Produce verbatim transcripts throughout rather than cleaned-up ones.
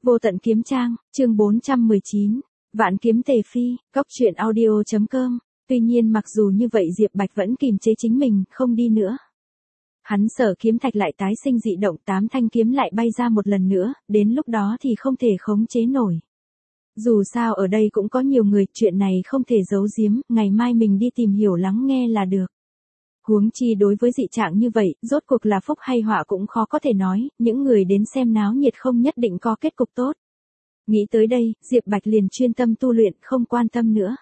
Vô tận kiếm trang, chương bốn trăm mười chín, Vạn kiếm tề phi, góc truyện audio chấm com. Tuy nhiên mặc dù như vậy Diệp Bạch vẫn kìm chế chính mình, không đi nữa. Hắn sợ kiếm thạch lại tái sinh dị động, tám thanh kiếm lại bay ra một lần nữa, đến lúc đó thì không thể khống chế nổi. Dù sao ở đây cũng có nhiều người, chuyện này không thể giấu giếm, ngày mai mình đi tìm hiểu lắng nghe là được. Huống chi đối với dị trạng như vậy, rốt cuộc là phúc hay họa cũng khó có thể nói, những người đến xem náo nhiệt không nhất định có kết cục tốt. Nghĩ tới đây, Diệp Bạch liền chuyên tâm tu luyện, không quan tâm nữa.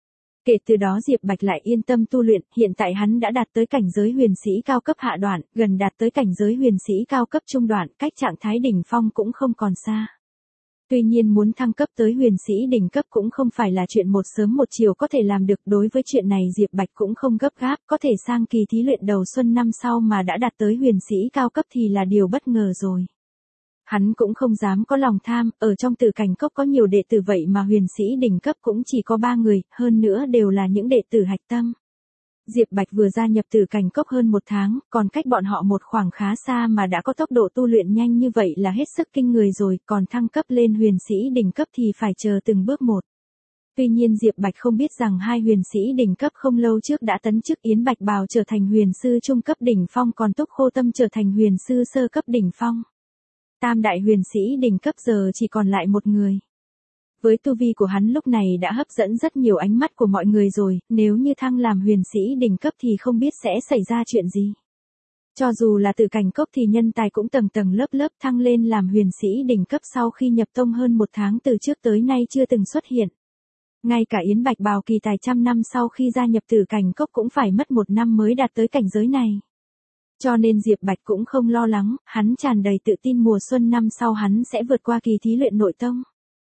Kể từ đó Diệp Bạch lại yên tâm tu luyện, hiện tại hắn đã đạt tới cảnh giới huyền sĩ cao cấp hạ đoạn, gần đạt tới cảnh giới huyền sĩ cao cấp trung đoạn, cách trạng thái đỉnh phong cũng không còn xa. Tuy nhiên muốn thăng cấp tới huyền sĩ đỉnh cấp cũng không phải là chuyện một sớm một chiều có thể làm được, đối với chuyện này Diệp Bạch cũng không gấp gáp, có thể sang kỳ thí luyện đầu xuân năm sau mà đã đạt tới huyền sĩ cao cấp thì là điều bất ngờ rồi. Hắn cũng không dám có lòng tham, ở trong Tử Cảnh Cốc có nhiều đệ tử vậy mà huyền sĩ đỉnh cấp cũng chỉ có ba người, hơn nữa đều là những đệ tử hạch tâm. Diệp Bạch vừa gia nhập Tử Cảnh Cốc hơn một tháng, còn cách bọn họ một khoảng khá xa mà đã có tốc độ tu luyện nhanh như vậy là hết sức kinh người rồi, còn thăng cấp lên huyền sĩ đỉnh cấp thì phải chờ từng bước một. Tuy nhiên Diệp Bạch không biết rằng hai huyền sĩ đỉnh cấp không lâu trước đã tấn chức, Yến Bạch Bào trở thành huyền sư trung cấp đỉnh phong, còn Túc Khô Tâm trở thành huyền sư sơ cấp đỉnh phong. Tam đại huyền sĩ đỉnh cấp giờ chỉ còn lại một người. Với tu vi của hắn lúc này đã hấp dẫn rất nhiều ánh mắt của mọi người rồi, nếu như thăng làm huyền sĩ đỉnh cấp thì không biết sẽ xảy ra chuyện gì. Cho dù là Tử Cảnh Cốc thì nhân tài cũng tầng tầng lớp lớp, thăng lên làm huyền sĩ đỉnh cấp sau khi nhập tông hơn một tháng từ trước tới nay chưa từng xuất hiện. Ngay cả Yến Bạch Bào kỳ tài trăm năm sau khi gia nhập Tử Cảnh Cốc cũng phải mất một năm mới đạt tới cảnh giới này. Cho nên Diệp Bạch cũng không lo lắng, hắn tràn đầy tự tin mùa xuân năm sau hắn sẽ vượt qua kỳ thí luyện nội tông.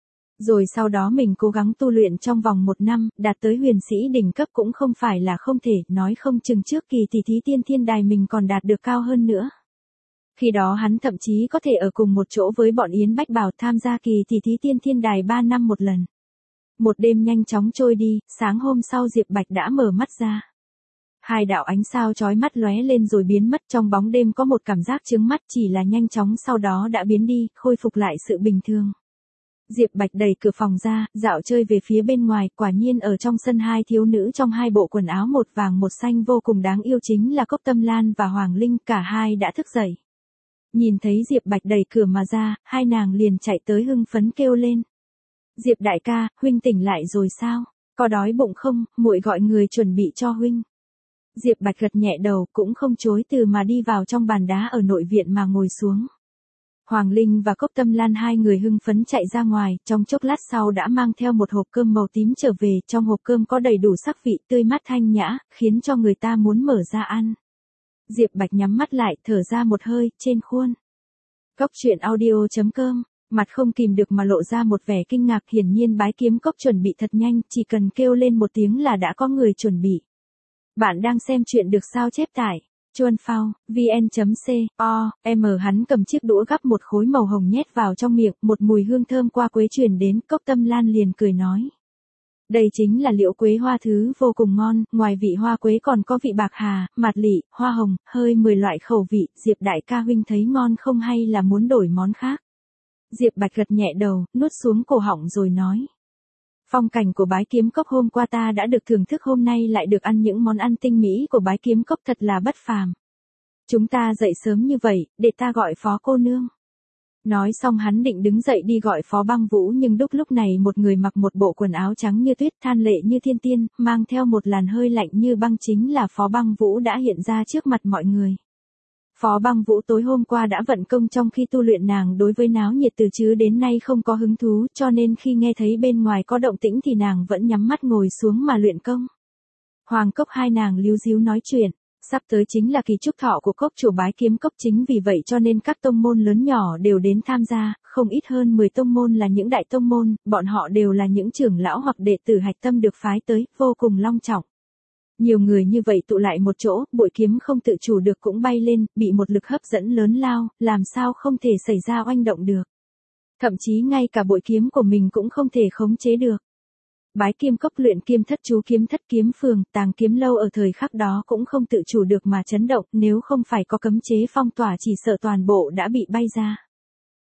Rồi sau đó mình cố gắng tu luyện trong vòng một năm, đạt tới huyền sĩ đỉnh cấp cũng không phải là không thể, nói không chừng trước kỳ tỷ thí tiên thiên đài mình còn đạt được cao hơn nữa. Khi đó hắn thậm chí có thể ở cùng một chỗ với bọn Yến Bạch Bào tham gia kỳ tỷ thí tiên thiên đài ba năm một lần. Một đêm nhanh chóng trôi đi, sáng hôm sau Diệp Bạch đã mở mắt ra. Hai đạo ánh sao chói mắt lóe lên rồi biến mất, trong bóng đêm có một cảm giác chướng mắt, chỉ là nhanh chóng sau đó đã biến đi, khôi phục lại sự bình thường. Diệp Bạch đẩy cửa phòng ra, dạo chơi về phía bên ngoài, quả nhiên ở trong sân hai thiếu nữ trong hai bộ quần áo một vàng một xanh vô cùng đáng yêu chính là Cốc Tâm Lan và Hoàng Linh, cả hai đã thức dậy. Nhìn thấy Diệp Bạch đẩy cửa mà ra, hai nàng liền chạy tới hưng phấn kêu lên. Diệp đại ca, huynh tỉnh lại rồi sao? Có đói bụng không, muội gọi người chuẩn bị cho huynh. Diệp Bạch gật nhẹ đầu, cũng không chối từ mà đi vào trong bàn đá ở nội viện mà ngồi xuống. Hoàng Linh và Cốc Tâm Lan hai người hưng phấn chạy ra ngoài, trong chốc lát sau đã mang theo một hộp cơm màu tím trở về, trong hộp cơm có đầy đủ sắc vị tươi mát thanh nhã, khiến cho người ta muốn mở ra ăn. Diệp Bạch nhắm mắt lại, thở ra một hơi, trên khuôn. Góc truyện audio chấm com, mặt không kìm được mà lộ ra một vẻ kinh ngạc, hiển nhiên Bái Kiếm Cốc chuẩn bị thật nhanh, chỉ cần kêu lên một tiếng là đã có người chuẩn bị. Bạn đang xem chuyện được sao chép tải. Chuan phao, vn.co, em hắn cầm chiếc đũa gắp một khối màu hồng nhét vào trong miệng, một mùi hương thơm qua quế truyền đến, Cốc Tâm Lan liền cười nói. Đây chính là liễu quế hoa, thứ vô cùng ngon, ngoài vị hoa quế còn có vị bạc hà, mạt lị, hoa hồng, hơi mười loại khẩu vị, Diệp đại ca huynh thấy ngon không hay là muốn đổi món khác? Diệp Bạch gật nhẹ đầu, nuốt xuống cổ họng rồi nói. Phong cảnh của Bái Kiếm Cốc hôm qua ta đã được thưởng thức, hôm nay lại được ăn những món ăn tinh mỹ của Bái Kiếm Cốc thật là bất phàm. Chúng ta dậy sớm như vậy, để ta gọi Phó cô nương. Nói xong hắn định đứng dậy đi gọi Phó Băng Vũ, nhưng đúc lúc này một người mặc một bộ quần áo trắng như tuyết, than lệ như thiên tiên, mang theo một làn hơi lạnh như băng chính là Phó Băng Vũ đã hiện ra trước mặt mọi người. Phó Băng Vũ tối hôm qua đã vận công trong khi tu luyện, nàng đối với náo nhiệt từ chứ đến nay không có hứng thú, cho nên khi nghe thấy bên ngoài có động tĩnh thì nàng vẫn nhắm mắt ngồi xuống mà luyện công. Hoàng Cốc hai nàng líu díu nói chuyện, sắp tới chính là kỳ trúc thọ của Cốc chủ Bái Kiếm Cốc, chính vì vậy cho nên các tông môn lớn nhỏ đều đến tham gia, không ít hơn mười tông môn là những đại tông môn, bọn họ đều là những trưởng lão hoặc đệ tử hạch tâm được phái tới, vô cùng long trọng. Nhiều người như vậy tụ lại một chỗ, bội kiếm không tự chủ được cũng bay lên, bị một lực hấp dẫn lớn lao, làm sao không thể xảy ra oanh động được. Thậm chí ngay cả bội kiếm của mình cũng không thể khống chế được. Bái Kiếm Cốc luyện kiếm thất chú, kiếm thất kiếm phường, tàng kiếm lâu ở thời khắc đó cũng không tự chủ được mà chấn động, nếu không phải có cấm chế phong tỏa chỉ sợ toàn bộ đã bị bay ra.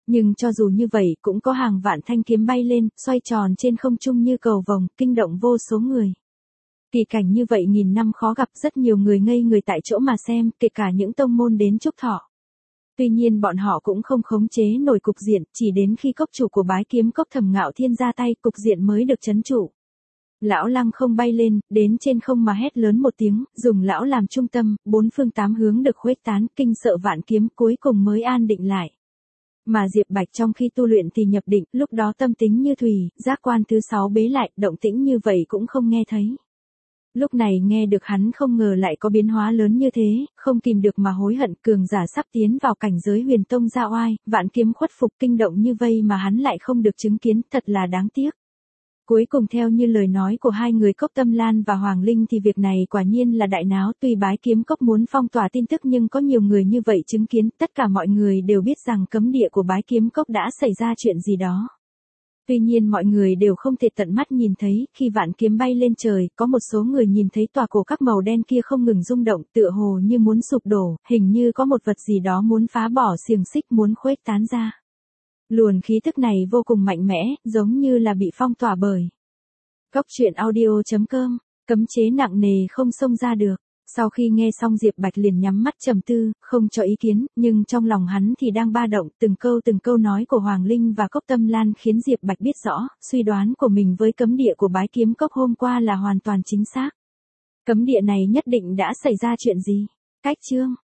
Nhưng cho dù như vậy cũng có hàng vạn thanh kiếm bay lên, xoay tròn trên không trung như cầu vồng, kinh động vô số người. Kỳ cảnh như vậy nghìn năm khó gặp, rất nhiều người ngây người tại chỗ mà xem, kể cả những tông môn đến chúc thọ. Tuy nhiên bọn họ cũng không khống chế nổi cục diện, chỉ đến khi cốc chủ của Bái Kiếm Cốc Thẩm Ngạo Thiên ra tay, cục diện mới được trấn trụ. Lão Lăng không bay lên, đến trên không mà hét lớn một tiếng, dùng lão làm trung tâm, bốn phương tám hướng được khuếch tán, kinh sợ vạn kiếm, cuối cùng mới an định lại. Mà Diệp Bạch trong khi tu luyện thì nhập định, lúc đó tâm tính như thủy, giác quan thứ sáu bế lại, động tĩnh như vậy cũng không nghe thấy. Lúc này nghe được hắn không ngờ lại có biến hóa lớn như thế, không kìm được mà hối hận, cường giả sắp tiến vào cảnh giới huyền tông ra oai, vạn kiếm khuất phục, kinh động như vây mà hắn lại không được chứng kiến, thật là đáng tiếc. Cuối cùng theo như lời nói của hai người Cốc Tâm Lan và Hoàng Linh thì việc này quả nhiên là đại náo, tuy Bái Kiếm Cốc muốn phong tỏa tin tức nhưng có nhiều người như vậy chứng kiến, tất cả mọi người đều biết rằng cấm địa của Bái Kiếm Cốc đã xảy ra chuyện gì đó. Tuy nhiên mọi người đều không thể tận mắt nhìn thấy, khi vạn kiếm bay lên trời, có một số người nhìn thấy tòa cổ các màu đen kia không ngừng rung động, tựa hồ như muốn sụp đổ, hình như có một vật gì đó muốn phá bỏ xiềng xích, muốn khuếch tán ra. Luồng khí thức này vô cùng mạnh mẽ, giống như là bị phong tỏa bởi Cốc truyện audio chấm com, cấm chế nặng nề không xông ra được. Sau khi nghe xong Diệp Bạch liền nhắm mắt trầm tư, không cho ý kiến, nhưng trong lòng hắn thì đang ba động, từng câu từng câu nói của Hoàng Linh và Cốc Tâm Lan khiến Diệp Bạch biết rõ, suy đoán của mình với cấm địa của Bái Kiếm Cốc hôm qua là hoàn toàn chính xác. Cấm địa này nhất định đã xảy ra chuyện gì? Cách chương